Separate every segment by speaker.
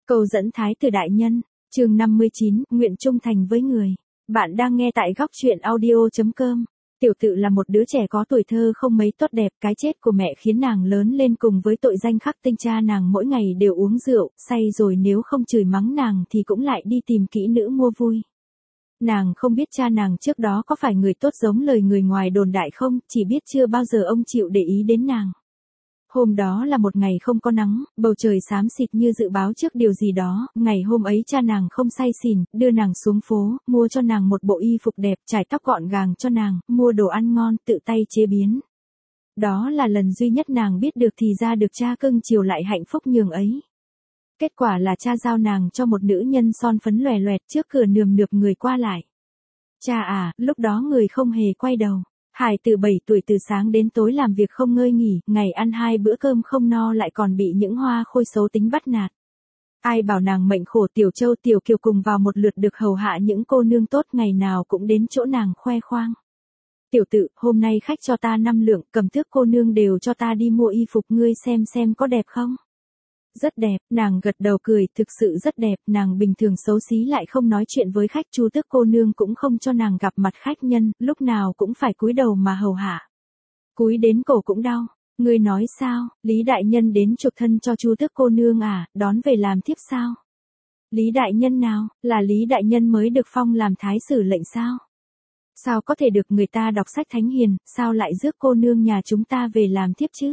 Speaker 1: Câu dẫn thái tử đại nhân, chương 59, nguyện trung thành với người. Bạn đang nghe tại góc truyện audio.com. Tiểu tự là một đứa trẻ có tuổi thơ không mấy tốt đẹp, cái chết của mẹ khiến nàng lớn lên cùng với tội danh khắc tinh. Cha nàng mỗi ngày đều uống rượu, say rồi nếu không chửi mắng nàng thì cũng lại đi tìm kỹ nữ mua vui. Nàng không biết cha nàng trước đó có phải người tốt giống lời người ngoài đồn đại không, chỉ biết chưa bao giờ ông chịu để ý đến nàng. Hôm đó là một ngày không có nắng, bầu trời xám xịt như dự báo trước điều gì đó, ngày hôm ấy cha nàng không say xỉn, đưa nàng xuống phố, mua cho nàng một bộ y phục đẹp, chải tóc gọn gàng cho nàng, mua đồ ăn ngon, tự tay chế biến. Đó là lần duy nhất nàng biết được thì ra được cha cưng chiều lại hạnh phúc nhường ấy. Kết quả là cha giao nàng cho một nữ nhân son phấn lòe loẹt trước cửa nườm nượp người qua lại. Cha à, lúc đó người không hề quay đầu. Hải từ 7 tuổi từ sáng đến tối làm việc không ngơi nghỉ, ngày ăn 2 bữa cơm không no lại còn bị những hoa khôi xấu tính bắt nạt. Ai bảo nàng mệnh khổ, Tiểu Châu Tiểu Kiều cùng vào một lượt được hầu hạ những cô nương tốt, ngày nào cũng đến chỗ nàng khoe khoang. Tiểu tự, hôm nay khách cho ta 5 lượng, cầm thước cô nương đều cho ta đi mua y phục, ngươi xem có đẹp không? Rất đẹp, nàng gật đầu cười, thực sự rất đẹp, nàng bình thường xấu xí lại không nói chuyện với khách. Chu tước cô nương cũng không cho nàng gặp mặt khách nhân, lúc nào cũng phải cúi đầu mà hầu hạ. Cúi đến cổ cũng đau. Ngươi nói sao, Lý đại nhân đến chuộc thân cho Chu tước cô nương à, đón về làm thiếp sao? Lý đại nhân nào, là Lý đại nhân mới được phong làm thái sử lệnh sao? Sao có thể được, người ta đọc sách thánh hiền, sao lại rước cô nương nhà chúng ta về làm thiếp chứ?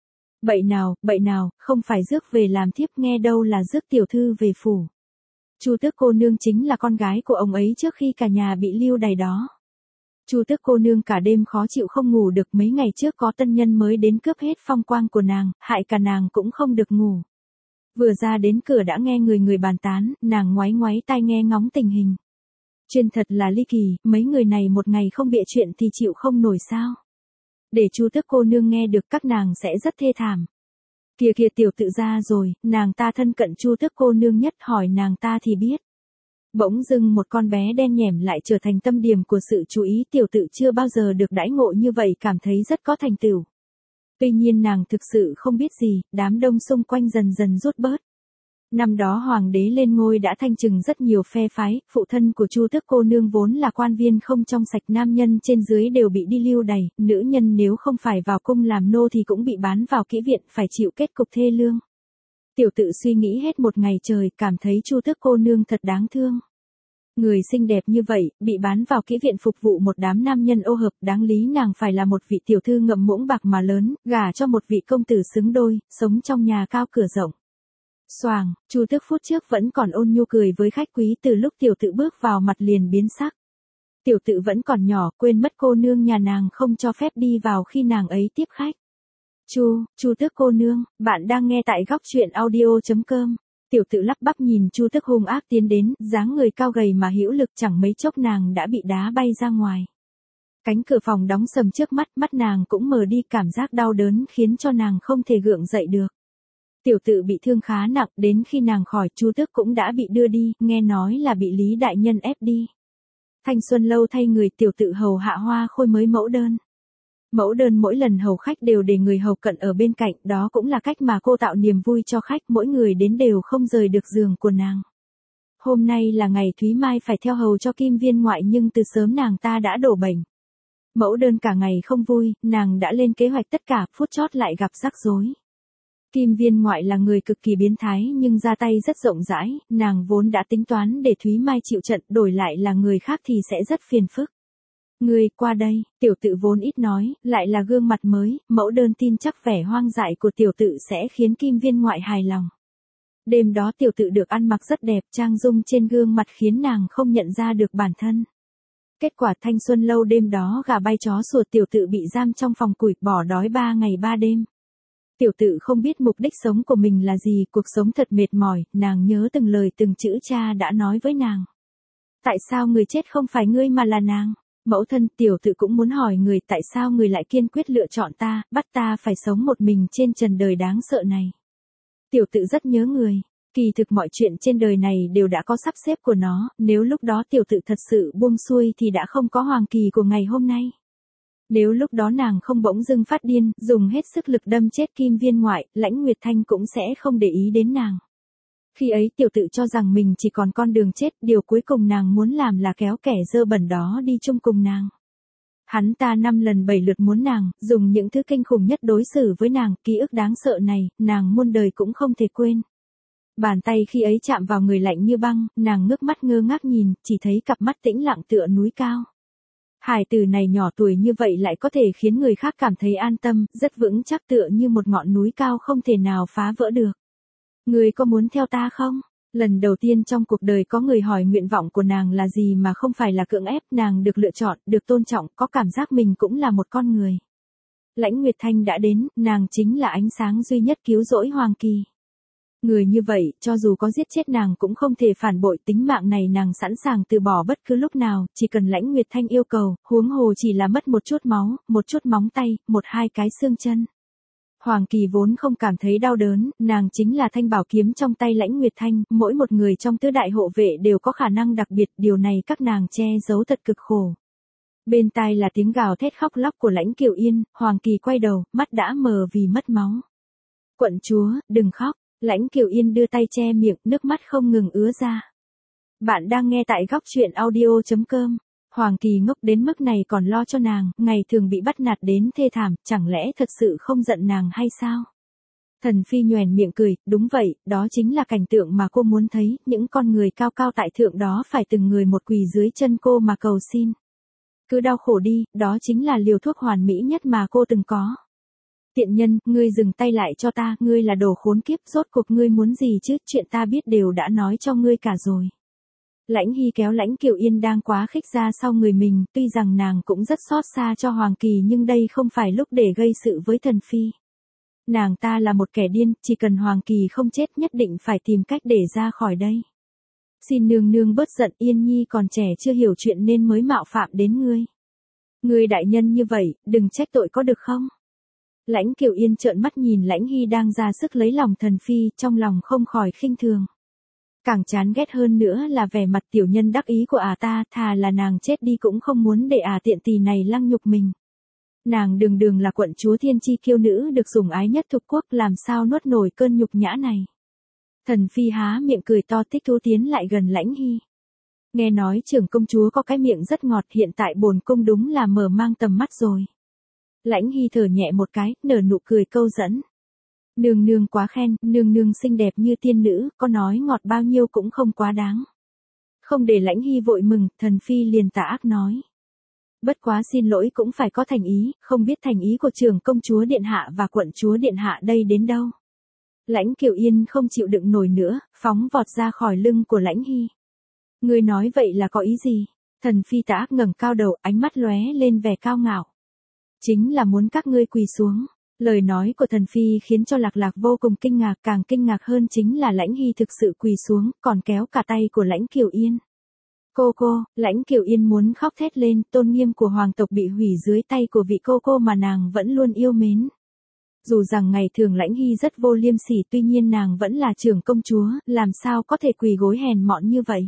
Speaker 1: Bậy nào, không phải rước về làm thiếp, nghe đâu là rước tiểu thư về phủ. Chu tước cô nương chính là con gái của ông ấy trước khi cả nhà bị lưu đày đó. Chu tước cô nương cả đêm khó chịu không ngủ được, mấy ngày trước có tân nhân mới đến cướp hết phong quang của nàng, hại cả nàng cũng không được ngủ. Vừa ra đến cửa đã nghe người bàn tán, nàng ngoáy tai nghe ngóng tình hình. Chuyên thật là ly kỳ, mấy người này một ngày không bịa chuyện thì chịu không nổi sao? Để Chu tước cô nương nghe được các nàng sẽ rất thê thảm. Kìa tiểu tự ra rồi, nàng ta thân cận Chu tước cô nương nhất, hỏi nàng ta thì biết. Bỗng dưng một con bé đen nhẻm lại trở thành tâm điểm của sự chú ý. Tiểu tự chưa bao giờ được đãi ngộ như vậy, cảm thấy rất có thành tựu. Tuy nhiên nàng thực sự không biết gì, đám đông xung quanh dần dần rút bớt. Năm đó hoàng đế lên ngôi đã thanh trừng rất nhiều phe phái, phụ thân của Chu tước cô nương vốn là quan viên không trong sạch, nam nhân trên dưới đều bị đi lưu đày, nữ nhân nếu không phải vào cung làm nô thì cũng bị bán vào kỹ viện, phải chịu kết cục thê lương. Tiểu tự suy nghĩ hết một ngày trời, cảm thấy Chu tước cô nương thật đáng thương. Người xinh đẹp như vậy, bị bán vào kỹ viện phục vụ một đám nam nhân ô hợp, đáng lý nàng phải là một vị tiểu thư ngậm muỗng bạc mà lớn, gả cho một vị công tử xứng đôi, sống trong nhà cao cửa rộng. Xoàng, Chu tước phút trước vẫn còn ôn nhu cười với khách quý, từ lúc tiểu tự bước vào mặt liền biến sắc. Tiểu tự vẫn còn nhỏ, quên mất cô nương nhà nàng không cho phép đi vào khi nàng ấy tiếp khách. Chu tước cô nương, bạn đang nghe tại góc truyện audio.com. Tiểu tự lắp bắp nhìn Chu tước hung ác tiến đến, dáng người cao gầy mà hữu lực, chẳng mấy chốc nàng đã bị đá bay ra ngoài. Cánh cửa phòng đóng sầm trước mắt, mắt nàng cũng mờ đi, cảm giác đau đớn khiến cho nàng không thể gượng dậy được. Tiểu tự bị thương khá nặng, đến khi nàng khỏi, Chu tước cũng đã bị đưa đi, nghe nói là bị Lý đại nhân ép đi. Thanh xuân lâu thay người, tiểu tự hầu hạ hoa khôi mới mẫu đơn. Mẫu đơn mỗi lần hầu khách đều để người hầu cận ở bên cạnh, đó cũng là cách mà cô tạo niềm vui cho khách, mỗi người đến đều không rời được giường của nàng. Hôm nay là ngày Thúy Mai phải theo hầu cho Kim Viên ngoại, nhưng từ sớm nàng ta đã đổ bệnh. Mẫu đơn cả ngày không vui, nàng đã lên kế hoạch tất cả, phút chót lại gặp rắc rối. Kim Viên ngoại là người cực kỳ biến thái nhưng ra tay rất rộng rãi, nàng vốn đã tính toán để Thúy Mai chịu trận, đổi lại là người khác thì sẽ rất phiền phức. Ngươi, qua đây, tiểu tự vốn ít nói, lại là gương mặt mới, mẫu đơn tin chắc vẻ hoang dại của tiểu tự sẽ khiến Kim Viên ngoại hài lòng. Đêm đó tiểu tự được ăn mặc rất đẹp, trang dung trên gương mặt khiến nàng không nhận ra được bản thân. Kết quả thanh xuân lâu đêm đó gà bay chó sủa, tiểu tự bị giam trong phòng củi, bỏ đói 3 ngày 3 đêm. Tiểu tự không biết mục đích sống của mình là gì, cuộc sống thật mệt mỏi, nàng nhớ từng lời từng chữ cha đã nói với nàng. Tại sao người chết không phải ngươi mà là nàng? Mẫu thân, tiểu tự cũng muốn hỏi người, tại sao người lại kiên quyết lựa chọn ta, bắt ta phải sống một mình trên trần đời đáng sợ này? Tiểu tự rất nhớ người, kỳ thực mọi chuyện trên đời này đều đã có sắp xếp của nó, nếu lúc đó tiểu tự thật sự buông xuôi thì đã không có hoàng kỳ của ngày hôm nay. Nếu lúc đó nàng không bỗng dưng phát điên, dùng hết sức lực đâm chết Kim Viên ngoại, Lãnh Nguyệt Thanh cũng sẽ không để ý đến nàng. Khi ấy tiểu tự cho rằng mình chỉ còn con đường chết, điều cuối cùng nàng muốn làm là kéo kẻ dơ bẩn đó đi chung cùng nàng. Hắn ta 5 lần 7 lượt muốn nàng, dùng những thứ kinh khủng nhất đối xử với nàng, ký ức đáng sợ này, nàng muôn đời cũng không thể quên. Bàn tay khi ấy chạm vào người lạnh như băng, nàng ngước mắt ngơ ngác nhìn, chỉ thấy cặp mắt tĩnh lặng tựa núi cao. Hải tử này nhỏ tuổi như vậy lại có thể khiến người khác cảm thấy an tâm, rất vững chắc tựa như một ngọn núi cao không thể nào phá vỡ được. Người có muốn theo ta không? Lần đầu tiên trong cuộc đời có người hỏi nguyện vọng của nàng là gì mà không phải là cưỡng ép, nàng được lựa chọn, được tôn trọng, có cảm giác mình cũng là một con người. Lãnh Nguyệt Thanh đã đến, nàng chính là ánh sáng duy nhất cứu rỗi Hoàng Kỳ. Người như vậy, cho dù có giết chết nàng cũng không thể phản bội, tính mạng này nàng sẵn sàng từ bỏ bất cứ lúc nào, chỉ cần Lãnh Nguyệt Thanh yêu cầu, huống hồ chỉ là mất một chút máu, một chút móng tay, một hai cái xương chân. Hoàng Kỳ vốn không cảm thấy đau đớn, nàng chính là thanh bảo kiếm trong tay Lãnh Nguyệt Thanh, mỗi một người trong tứ đại hộ vệ đều có khả năng đặc biệt, điều này các nàng che giấu thật cực khổ. Bên tai là tiếng gào thét khóc lóc của Lãnh Kiều Yên, Hoàng Kỳ quay đầu, mắt đã mờ vì mất máu. Quận chúa, đừng khóc, Lãnh Kiều Yên đưa tay che miệng, nước mắt không ngừng ứa ra. Bạn đang nghe tại góc truyện audio.com. Hoàng Kỳ ngốc đến mức này còn lo cho nàng, ngày thường bị bắt nạt đến thê thảm, chẳng lẽ thật sự không giận nàng hay sao? Thần Phi nhoẻn miệng cười, đúng vậy, đó chính là cảnh tượng mà cô muốn thấy, những con người cao cao tại thượng đó phải từng người một quỳ dưới chân cô mà cầu xin. Cứ đau khổ đi, đó chính là liều thuốc hoàn mỹ nhất mà cô từng có. Tiện nhân, ngươi dừng tay lại cho ta, ngươi là đồ khốn kiếp, rốt cuộc ngươi muốn gì chứ, chuyện ta biết đều đã nói cho ngươi cả rồi. Lãnh Hy kéo Lãnh Kiều Yên đang quá khích ra sau người mình, tuy rằng nàng cũng rất xót xa cho Hoàng Kỳ nhưng đây không phải lúc để gây sự với Thần Phi. Nàng ta là một kẻ điên, chỉ cần Hoàng Kỳ không chết nhất định phải tìm cách để ra khỏi đây. Xin nương nương bớt giận, Yên Nhi còn trẻ chưa hiểu chuyện nên mới mạo phạm đến ngươi. Ngươi đại nhân như vậy, đừng trách tội có được không? Lãnh Kiều Yên trợn mắt nhìn Lãnh Hy đang ra sức lấy lòng Thần Phi, trong lòng không khỏi khinh thường. Càng chán ghét hơn nữa là vẻ mặt tiểu nhân đắc ý của ta, thà là nàng chết đi cũng không muốn để tiện tỳ này lăng nhục mình. Nàng đường đường là quận chúa thiên chi kiêu nữ được sủng ái nhất thuộc quốc, làm sao nuốt nổi cơn nhục nhã này. Thần Phi há miệng cười to, thích thú tiến lại gần Lãnh Hy. Nghe nói trưởng công chúa có cái miệng rất ngọt, hiện tại bổn cung đúng là mở mang tầm mắt rồi. Lãnh Hy thở nhẹ một cái, nở nụ cười câu dẫn. Nương nương quá khen, nương nương xinh đẹp như tiên nữ, có nói ngọt bao nhiêu cũng không quá đáng. Không để Lãnh Hy vội mừng, Thần Phi liền tà ác nói. Bất quá xin lỗi cũng phải có thành ý, không biết thành ý của trưởng công chúa điện hạ và quận chúa điện hạ đây đến đâu. Lãnh Kiều Yên không chịu đựng nổi nữa, phóng vọt ra khỏi lưng của Lãnh Hy. Ngươi nói vậy là có ý gì? Thần Phi tà ác ngẩng cao đầu, ánh mắt lóe lên vẻ cao ngạo. Chính là muốn các ngươi quỳ xuống. Lời nói của Thần Phi khiến cho Lạc Lạc vô cùng kinh ngạc, càng kinh ngạc hơn chính là Lãnh Hy thực sự quỳ xuống, còn kéo cả tay của Lãnh Kiều Yên. Cô, Lãnh Kiều Yên muốn khóc thét lên, tôn nghiêm của hoàng tộc bị hủy dưới tay của vị cô mà nàng vẫn luôn yêu mến. Dù rằng ngày thường Lãnh Hy rất vô liêm sỉ, tuy nhiên nàng vẫn là trưởng công chúa, làm sao có thể quỳ gối hèn mọn như vậy.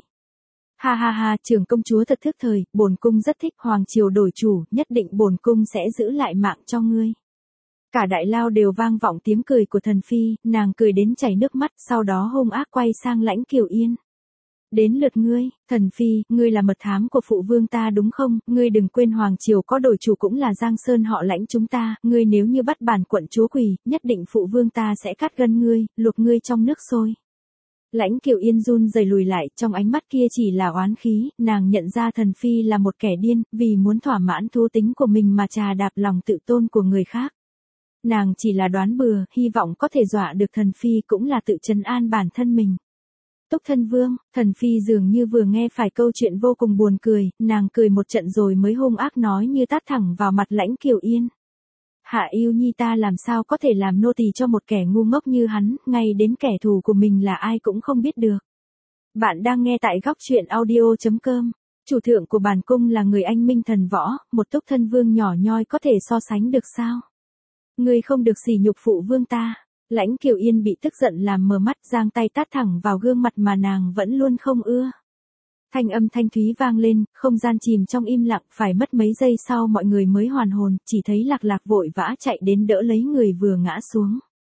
Speaker 1: Ha, trưởng công chúa thật thức thời, bổn cung rất thích, hoàng triều đổi chủ, nhất định bổn cung sẽ giữ lại mạng cho ngươi. Cả đại lao đều vang vọng tiếng cười của Thần Phi, nàng cười đến chảy nước mắt, sau đó hung ác quay sang Lãnh Kiều Yên. Đến lượt ngươi, Thần Phi, ngươi là mật thám của phụ vương ta đúng không, ngươi đừng quên hoàng triều có đổi chủ cũng là Giang Sơn họ Lãnh chúng ta, ngươi nếu như bắt bản quận chúa quỳ, nhất định phụ vương ta sẽ cắt gân ngươi, luộc ngươi trong nước sôi. Lãnh Kiều Yên run rẩy lùi lại, trong ánh mắt kia chỉ là oán khí, nàng nhận ra Thần Phi là một kẻ điên, vì muốn thỏa mãn thú tính của mình mà trà đạp lòng tự tôn của người khác. Nàng chỉ là đoán bừa, hy vọng có thể dọa được Thần Phi cũng là tự trấn an bản thân mình. Túc thân vương, Thần Phi dường như vừa nghe phải câu chuyện vô cùng buồn cười, nàng cười một trận rồi mới hung ác nói như tát thẳng vào mặt Lãnh Kiều Yên. Hạ yêu nhi ta làm sao có thể làm nô tỳ cho một kẻ ngu ngốc như hắn, ngay đến kẻ thù của mình là ai cũng không biết được. Bạn đang nghe tại góc truyện audio.com. Chủ thượng của bản cung là người anh minh thần võ, một Túc thân vương nhỏ nhoi có thể so sánh được sao? Ngươi không được sỉ nhục phụ vương ta. Lãnh Kiều Yên bị tức giận làm mờ mắt, giang tay tát thẳng vào gương mặt mà nàng vẫn luôn không ưa. Thanh âm thanh thúy vang lên, không gian chìm trong im lặng, phải mất mấy giây sau mọi người mới hoàn hồn, chỉ thấy Lạc Lạc vội vã chạy đến đỡ lấy người vừa ngã xuống.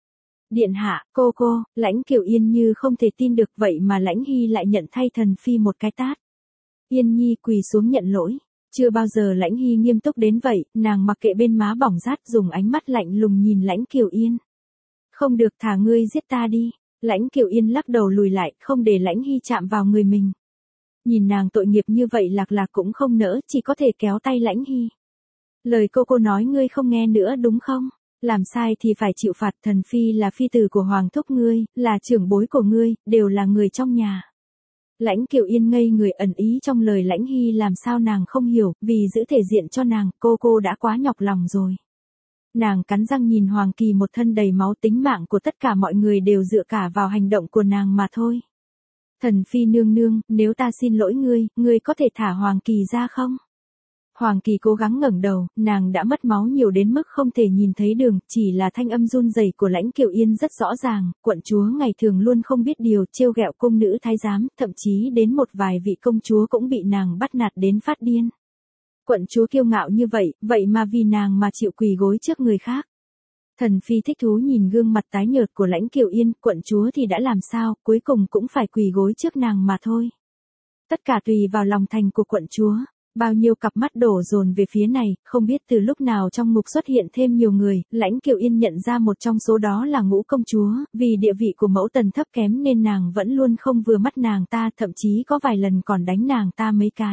Speaker 1: Điện hạ, cô, Lãnh Kiều Yên như không thể tin được vậy mà Lãnh Hy lại nhận thay Thần Phi một cái tát. Yên Nhi quỳ xuống nhận lỗi. Chưa bao giờ Lãnh Hy nghiêm túc đến vậy, nàng mặc kệ bên má bỏng rát dùng ánh mắt lạnh lùng nhìn Lãnh Kiều Yên. Không được, thả ngươi giết ta đi. Lãnh Kiều Yên lắc đầu lùi lại, không để Lãnh Hy chạm vào người mình. Nhìn nàng tội nghiệp như vậy Lạc Lạc cũng không nỡ, chỉ có thể kéo tay Lãnh Hy. Lời cô nói ngươi không nghe nữa đúng không? Làm sai thì phải chịu phạt, Thần Phi là phi tử của Hoàng thúc ngươi, là trưởng bối của ngươi, đều là người trong nhà. Lãnh Kiều Yên ngây người, ẩn ý trong lời Lãnh Hy làm sao nàng không hiểu, vì giữ thể diện cho nàng, cô đã quá nhọc lòng rồi. Nàng cắn răng nhìn Hoàng Kỳ một thân đầy máu, tính mạng của tất cả mọi người đều dựa cả vào hành động của nàng mà thôi. Thần Phi nương nương, nếu ta xin lỗi ngươi có thể thả Hoàng Kỳ ra không? Hoàng Kỳ cố gắng ngẩng đầu, nàng đã mất máu nhiều đến mức không thể nhìn thấy đường, chỉ là thanh âm run rẩy của Lãnh Kiều Yên rất rõ ràng, quận chúa ngày thường luôn không biết điều, trêu ghẹo cung nữ thái giám, thậm chí đến một vài vị công chúa cũng bị nàng bắt nạt đến phát điên. Quận chúa kiêu ngạo như vậy mà vì nàng mà chịu quỳ gối trước người khác. Thần Phi thích thú nhìn gương mặt tái nhợt của Lãnh Kiều Yên, quận chúa thì đã làm sao, cuối cùng cũng phải quỳ gối trước nàng mà thôi. Tất cả tùy vào lòng thành của quận chúa. Bao nhiêu cặp mắt đổ dồn về phía này, không biết từ lúc nào trong mục xuất hiện thêm nhiều người, Lãnh Kiều Yên nhận ra một trong số đó là Ngũ công chúa, vì địa vị của mẫu tần thấp kém nên nàng vẫn luôn không vừa mắt nàng ta, thậm chí có vài lần còn đánh nàng ta mấy cái.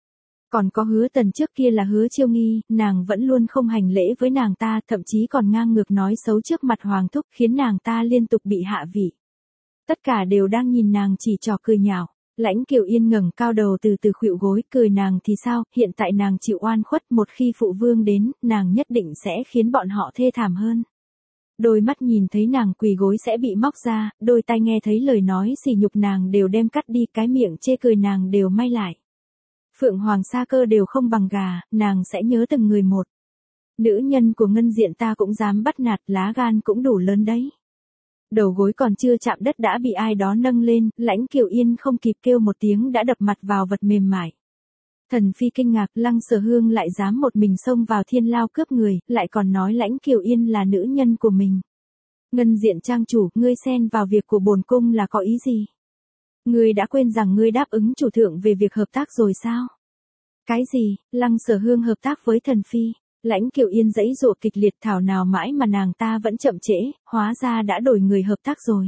Speaker 1: Còn có Hứa Tần trước kia là Hứa Chiêu Nghi, nàng vẫn luôn không hành lễ với nàng ta, thậm chí còn ngang ngược nói xấu trước mặt Hoàng thúc, khiến nàng ta liên tục bị hạ vị. Tất cả đều đang nhìn nàng chỉ trò cười nhạo. Lãnh Kiều Yên ngẩng cao đầu từ từ khuỵu gối, cười nàng thì sao, hiện tại nàng chịu oan khuất, một khi phụ vương đến, nàng nhất định sẽ khiến bọn họ thê thảm hơn. Đôi mắt nhìn thấy nàng quỳ gối sẽ bị móc ra, đôi tai nghe thấy lời nói sỉ nhục nàng đều đem cắt đi, cái miệng chê cười nàng đều may lại. Phượng Hoàng Sa Cơ đều không bằng gà, nàng sẽ nhớ từng người một. Nữ nhân của Ngân Diện ta cũng dám bắt nạt, lá gan cũng đủ lớn đấy. Đầu gối còn chưa chạm đất đã bị ai đó nâng lên, Lãnh Kiều Yên không kịp kêu một tiếng đã đập mặt vào vật mềm mại. Thần Phi kinh ngạc, Lăng Sở Hương lại dám một mình xông vào thiên lao cướp người, lại còn nói Lãnh Kiều Yên là nữ nhân của mình. Ngân Diện trang chủ, ngươi xen vào việc của bổn cung là có ý gì? Ngươi đã quên rằng ngươi đáp ứng chủ thượng về việc hợp tác rồi sao? Cái gì? Lăng Sở Hương hợp tác với Thần Phi? Lãnh Kiều Yên giãy giụa kịch liệt, thảo nào mãi mà nàng ta vẫn chậm trễ, hóa ra đã đổi người hợp tác rồi.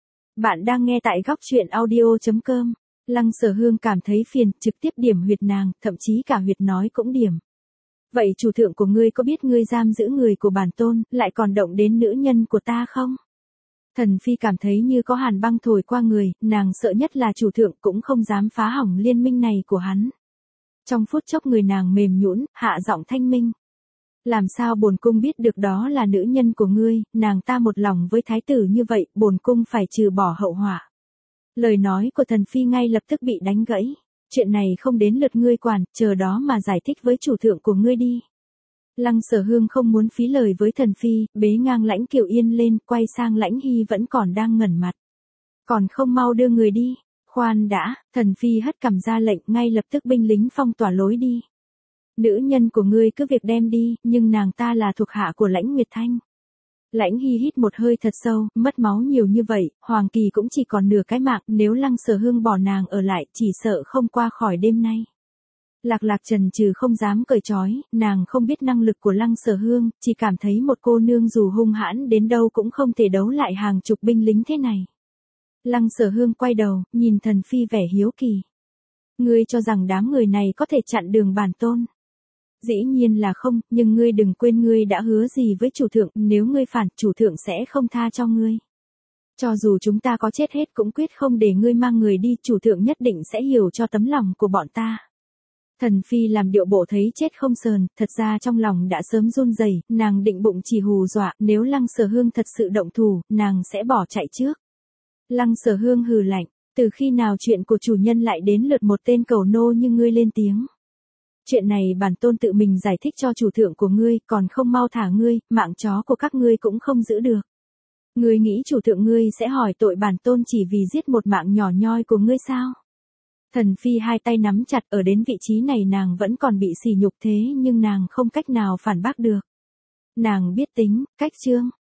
Speaker 1: Bạn đang nghe tại góc truyện audio.com. Lăng Sở Hương cảm thấy phiền, trực tiếp điểm huyệt nàng, thậm chí cả huyệt nói cũng điểm. Vậy chủ thượng của ngươi có biết ngươi giam giữ người của bản tôn, lại còn động đến nữ nhân của ta không? Thần Phi cảm thấy như có hàn băng thổi qua người, nàng sợ nhất là chủ thượng cũng không dám phá hỏng liên minh này của hắn. Trong phút chốc người nàng mềm nhũn, hạ giọng thanh minh. Làm sao bổn cung biết được đó là nữ nhân của ngươi, nàng ta một lòng với thái tử như vậy, bổn cung phải trừ bỏ hậu họa. Lời nói của Thần Phi ngay lập tức bị đánh gãy. Chuyện này không đến lượt ngươi quản, chờ đó mà giải thích với chủ thượng của ngươi đi. Lăng Sở Hương không muốn phí lời với Thần Phi, bế ngang Lãnh Kiều Yên lên, quay sang Lãnh Hy vẫn còn đang ngẩn mặt. Còn không mau đưa người đi. Khoan đã, Thần Phi hất cằm ra lệnh, ngay lập tức binh lính phong tỏa lối đi. Nữ nhân của ngươi cứ việc đem đi, nhưng nàng ta là thuộc hạ của Lãnh Nguyệt Thanh. Lãnh Hy hít một hơi thật sâu, mất máu nhiều như vậy, Hoàng Kỳ cũng chỉ còn nửa cái mạng, nếu Lăng Sở Hương bỏ nàng ở lại, chỉ sợ không qua khỏi đêm nay. Lạc Lạc chần chừ không dám cởi trói, nàng không biết năng lực của Lăng Sở Hương, chỉ cảm thấy một cô nương dù hung hãn đến đâu cũng không thể đấu lại hàng chục binh lính thế này. Lăng Sở Hương quay đầu, nhìn Thần Phi vẻ hiếu kỳ. Ngươi cho rằng đám người này có thể chặn đường bản tôn? Dĩ nhiên là không, nhưng ngươi đừng quên ngươi đã hứa gì với chủ thượng, nếu ngươi phản, chủ thượng sẽ không tha cho ngươi. Cho dù chúng ta có chết hết cũng quyết không để ngươi mang người đi, chủ thượng nhất định sẽ hiểu cho tấm lòng của bọn ta. Thần Phi làm điệu bộ thấy chết không sờn, thật ra trong lòng đã sớm run rẩy, nàng định bụng chỉ hù dọa, nếu Lăng Sở Hương thật sự động thủ, nàng sẽ bỏ chạy trước. Lăng Sở Hương hừ lạnh, từ khi nào chuyện của chủ nhân lại đến lượt một tên cầu nô như ngươi lên tiếng. Chuyện này bản tôn tự mình giải thích cho chủ thượng của ngươi, còn không mau thả ngươi, mạng chó của các ngươi cũng không giữ được. Ngươi nghĩ chủ thượng ngươi sẽ hỏi tội bản tôn chỉ vì giết một mạng nhỏ nhoi của ngươi sao? Thần Phi hai tay nắm chặt, ở đến vị trí này nàng vẫn còn bị sỉ nhục thế nhưng nàng không cách nào phản bác được. Nàng biết tính, cách chương.